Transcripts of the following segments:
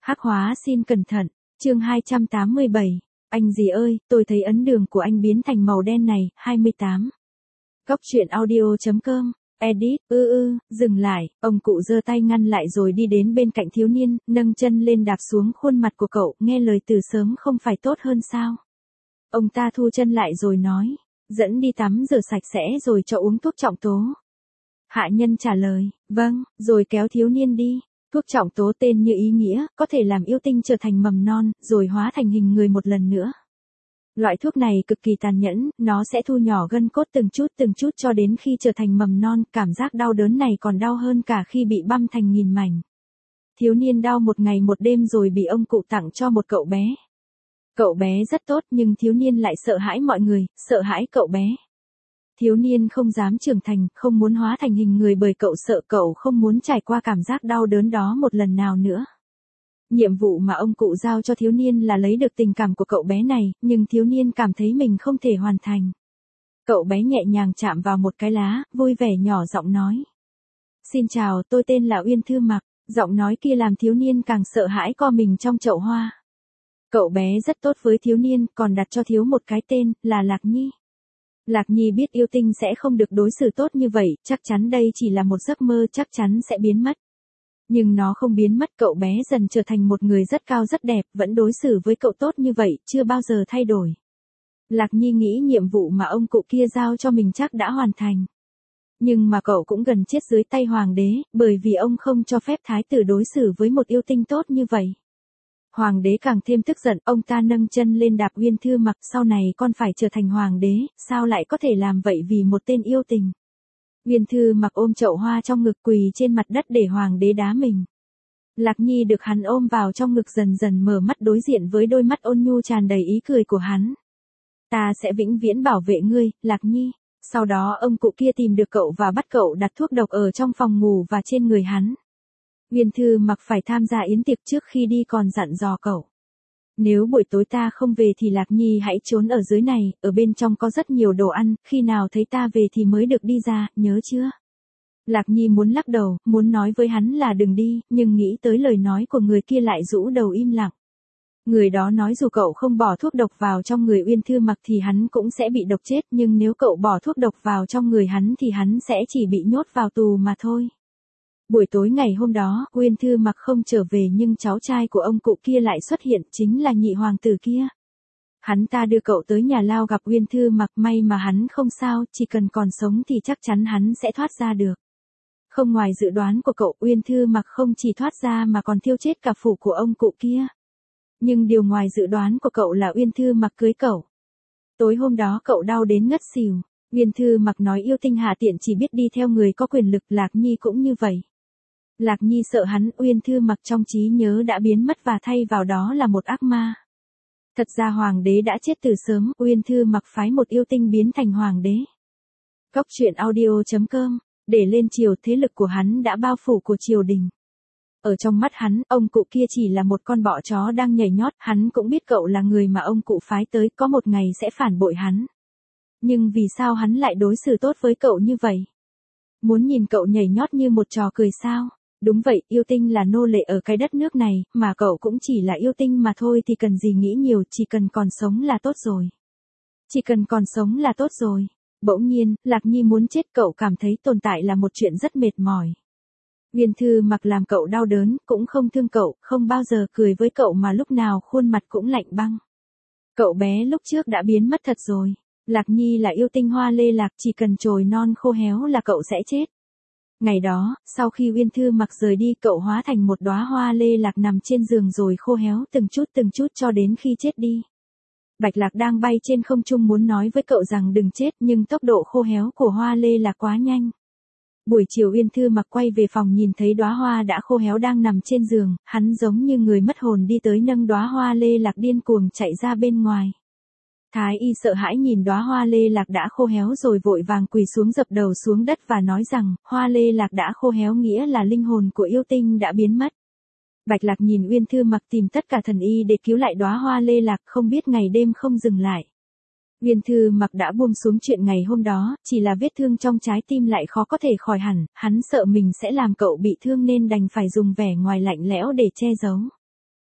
Hắc hóa xin cẩn thận, chương 287, anh gì ơi, tôi thấy ấn đường của anh biến thành màu đen này, 28. Góc truyện audio.com, edit, dừng lại, ông cụ giơ tay ngăn lại rồi đi đến bên cạnh thiếu niên, nâng chân lên đạp xuống khuôn mặt của cậu, nghe lời từ sớm không phải tốt hơn sao? Ông ta thu chân lại rồi nói, dẫn đi tắm rửa sạch sẽ rồi cho uống thuốc trọng tố. Hạ nhân trả lời, vâng, rồi kéo thiếu niên đi. Thuốc trọng tố tên như ý nghĩa, có thể làm yêu tinh trở thành mầm non, rồi hóa thành hình người một lần nữa. Loại thuốc này cực kỳ tàn nhẫn, nó sẽ thu nhỏ gân cốt từng chút cho đến khi trở thành mầm non, cảm giác đau đớn này còn đau hơn cả khi bị băm thành nghìn mảnh. Thiếu niên đau một ngày một đêm rồi bị ông cụ tặng cho một cậu bé. Cậu bé rất tốt nhưng thiếu niên lại sợ hãi mọi người, sợ hãi cậu bé. Thiếu niên không dám trưởng thành, không muốn hóa thành hình người bởi cậu sợ cậu không muốn trải qua cảm giác đau đớn đó một lần nào nữa. Nhiệm vụ mà ông cụ giao cho thiếu niên là lấy được tình cảm của cậu bé này, nhưng thiếu niên cảm thấy mình không thể hoàn thành. Cậu bé nhẹ nhàng chạm vào một cái lá, vui vẻ nhỏ giọng nói. Xin chào, tôi tên là Uyên Thư Mặc. Giọng nói kia làm thiếu niên càng sợ hãi co mình trong chậu hoa. Cậu bé rất tốt với thiếu niên, còn đặt cho thiếu một cái tên, là Lạc Nhi. Lạc Nhi biết yêu tinh sẽ không được đối xử tốt như vậy, chắc chắn đây chỉ là một giấc mơ, chắc chắn sẽ biến mất. Nhưng nó không biến mất, cậu bé dần trở thành một người rất cao rất đẹp, vẫn đối xử với cậu tốt như vậy, chưa bao giờ thay đổi. Lạc Nhi nghĩ nhiệm vụ mà ông cụ kia giao cho mình chắc đã hoàn thành. Nhưng mà cậu cũng gần chết dưới tay hoàng đế, bởi vì ông không cho phép thái tử đối xử với một yêu tinh tốt như vậy. Hoàng đế càng thêm tức giận, ông ta nâng chân lên đạp Uyên Thư Mặc, sau này con phải trở thành hoàng đế, sao lại có thể làm vậy vì một tên yêu tình. Uyên Thư Mặc ôm chậu hoa trong ngực quỳ trên mặt đất để hoàng đế đá mình. Lạc Nhi được hắn ôm vào trong ngực dần dần mở mắt đối diện với đôi mắt ôn nhu tràn đầy ý cười của hắn. Ta sẽ vĩnh viễn bảo vệ ngươi, Lạc Nhi. Sau đó ông cụ kia tìm được cậu và bắt cậu đặt thuốc độc ở trong phòng ngủ và trên người hắn. Uyên Thư Mặc phải tham gia yến tiệc trước khi đi còn dặn dò cậu. Nếu buổi tối ta không về thì Lạc Nhi hãy trốn ở dưới này, ở bên trong có rất nhiều đồ ăn, khi nào thấy ta về thì mới được đi ra, nhớ chưa? Lạc Nhi muốn lắc đầu, muốn nói với hắn là đừng đi, nhưng nghĩ tới lời nói của người kia lại rũ đầu im lặng. Người đó nói dù cậu không bỏ thuốc độc vào trong người Uyên Thư Mặc thì hắn cũng sẽ bị độc chết, nhưng nếu cậu bỏ thuốc độc vào trong người hắn thì hắn sẽ chỉ bị nhốt vào tù mà thôi. Buổi tối ngày hôm đó, Uyên Thư Mặc không trở về nhưng cháu trai của ông cụ kia lại xuất hiện, chính là nhị hoàng tử kia. Hắn ta đưa cậu tới nhà lao gặp Uyên Thư Mặc, may mà hắn không sao, chỉ cần còn sống thì chắc chắn hắn sẽ thoát ra được. Không ngoài dự đoán của cậu, Uyên Thư Mặc không chỉ thoát ra mà còn thiêu chết cả phủ của ông cụ kia. Nhưng điều ngoài dự đoán của cậu là Uyên Thư Mặc cưới cậu. Tối hôm đó cậu đau đến ngất xỉu. Uyên Thư Mặc nói yêu tinh hạ tiện chỉ biết đi theo người có quyền lực, Lạc Nhi cũng như vậy. Lạc Nhi sợ hắn, Uyên Thư Mặc trong trí nhớ đã biến mất và thay vào đó là một ác ma. Thật ra hoàng đế đã chết từ sớm, Uyên Thư Mặc phái một yêu tinh biến thành hoàng đế. Góc truyện audio.com, để lên triều, thế lực của hắn đã bao phủ của triều đình. Ở trong mắt hắn, ông cụ kia chỉ là một con bọ chó đang nhảy nhót, hắn cũng biết cậu là người mà ông cụ phái tới, có một ngày sẽ phản bội hắn. Nhưng vì sao hắn lại đối xử tốt với cậu như vậy? Muốn nhìn cậu nhảy nhót như một trò cười sao? Đúng vậy, yêu tinh là nô lệ ở cái đất nước này, mà cậu cũng chỉ là yêu tinh mà thôi thì cần gì nghĩ nhiều, chỉ cần còn sống là tốt rồi. Chỉ cần còn sống là tốt rồi. Bỗng nhiên, Lạc Nhi muốn chết, cậu cảm thấy tồn tại là một chuyện rất mệt mỏi. Uyên Thư Mặc làm cậu đau đớn, cũng không thương cậu, không bao giờ cười với cậu mà lúc nào khuôn mặt cũng lạnh băng. Cậu bé lúc trước đã biến mất thật rồi. Lạc Nhi là yêu tinh hoa lê lạc, chỉ cần chồi non khô héo là cậu sẽ chết. Ngày đó, sau khi Uyên Thư Mặc rời đi, cậu hóa thành một đóa hoa lê lạc nằm trên giường rồi khô héo từng chút cho đến khi chết đi. Bạch Lạc đang bay trên không trung muốn nói với cậu rằng đừng chết, nhưng tốc độ khô héo của hoa lê lạc quá nhanh. Buổi chiều Uyên Thư Mặc quay về phòng nhìn thấy đóa hoa đã khô héo đang nằm trên giường, hắn giống như người mất hồn đi tới nâng đóa hoa lê lạc điên cuồng chạy ra bên ngoài. Thái y sợ hãi nhìn đóa hoa lê lạc đã khô héo rồi vội vàng quỳ xuống dập đầu xuống đất và nói rằng, hoa lê lạc đã khô héo nghĩa là linh hồn của yêu tinh đã biến mất. Bạch Lạc nhìn Uyên Thư Mặc tìm tất cả thần y để cứu lại đóa hoa lê lạc, không biết ngày đêm không dừng lại. Uyên Thư Mặc đã buông xuống chuyện ngày hôm đó, chỉ là vết thương trong trái tim lại khó có thể khỏi hẳn, hắn sợ mình sẽ làm cậu bị thương nên đành phải dùng vẻ ngoài lạnh lẽo để che giấu.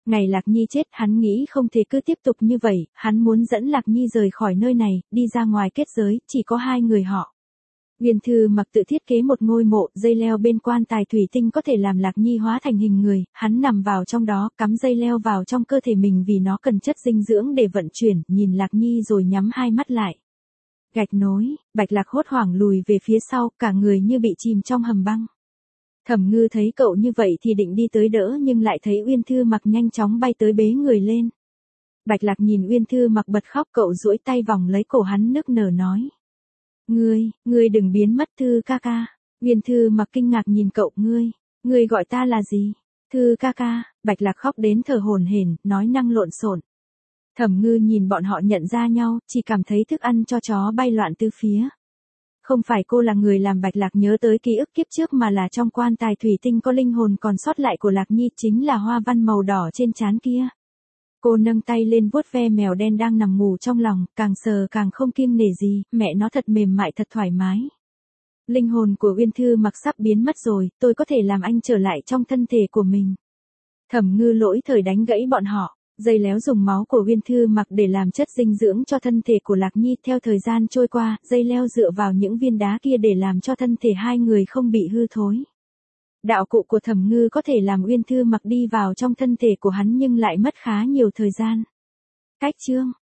Ngày Lạc Nhi chết hắn nghĩ không thể cứ tiếp tục như vậy, hắn muốn dẫn Lạc Nhi rời khỏi nơi này, đi ra ngoài kết giới, chỉ có hai người họ. Uyên Thư Mặc tự thiết kế một ngôi mộ, dây leo bên quan tài thủy tinh có thể làm Lạc Nhi hóa thành hình người, hắn nằm vào trong đó, cắm dây leo vào trong cơ thể mình vì nó cần chất dinh dưỡng để vận chuyển, nhìn Lạc Nhi rồi nhắm hai mắt lại. Gạch nối, Bạch Lạc hốt hoảng lùi về phía sau, cả người như bị chìm trong hầm băng. Thẩm Ngư thấy cậu như vậy thì định đi tới đỡ nhưng lại thấy Uyên Thư Mặc nhanh chóng bay tới bế người lên. Bạch Lạc nhìn Uyên Thư Mặc bật khóc, cậu duỗi tay vòng lấy cổ hắn nức nở nói. Ngươi đừng biến mất Thư ca ca. Uyên Thư Mặc kinh ngạc nhìn cậu, ngươi gọi ta là gì? Thư ca ca. Bạch Lạc khóc đến thở hổn hển, nói năng lộn xộn. Thẩm Ngư nhìn bọn họ nhận ra nhau, chỉ cảm thấy thức ăn cho chó bay loạn tứ phía. Không phải cô là người làm Bạch Lạc nhớ tới ký ức kiếp trước mà là trong quan tài thủy tinh có linh hồn còn sót lại của Lạc Nhi, chính là hoa văn màu đỏ trên trán kia. Cô nâng tay lên vuốt ve mèo đen đang nằm ngủ trong lòng, càng sờ càng không kiêng nể gì, mẹ nó thật mềm mại thật thoải mái. Linh hồn của Uyên Thư Mặc sắp biến mất rồi, tôi có thể làm anh trở lại trong thân thể của mình. Thẩm Ngư lỗi thời đánh gãy bọn họ. Dây léo dùng máu của Uyên Thư Mặc để làm chất dinh dưỡng cho thân thể của Lạc Nhi. Theo thời gian trôi qua, dây leo dựa vào những viên đá kia để làm cho thân thể hai người không bị hư thối. Đạo cụ của Thẩm Ngư có thể làm Uyên Thư Mặc đi vào trong thân thể của hắn nhưng lại mất khá nhiều thời gian. Cách chương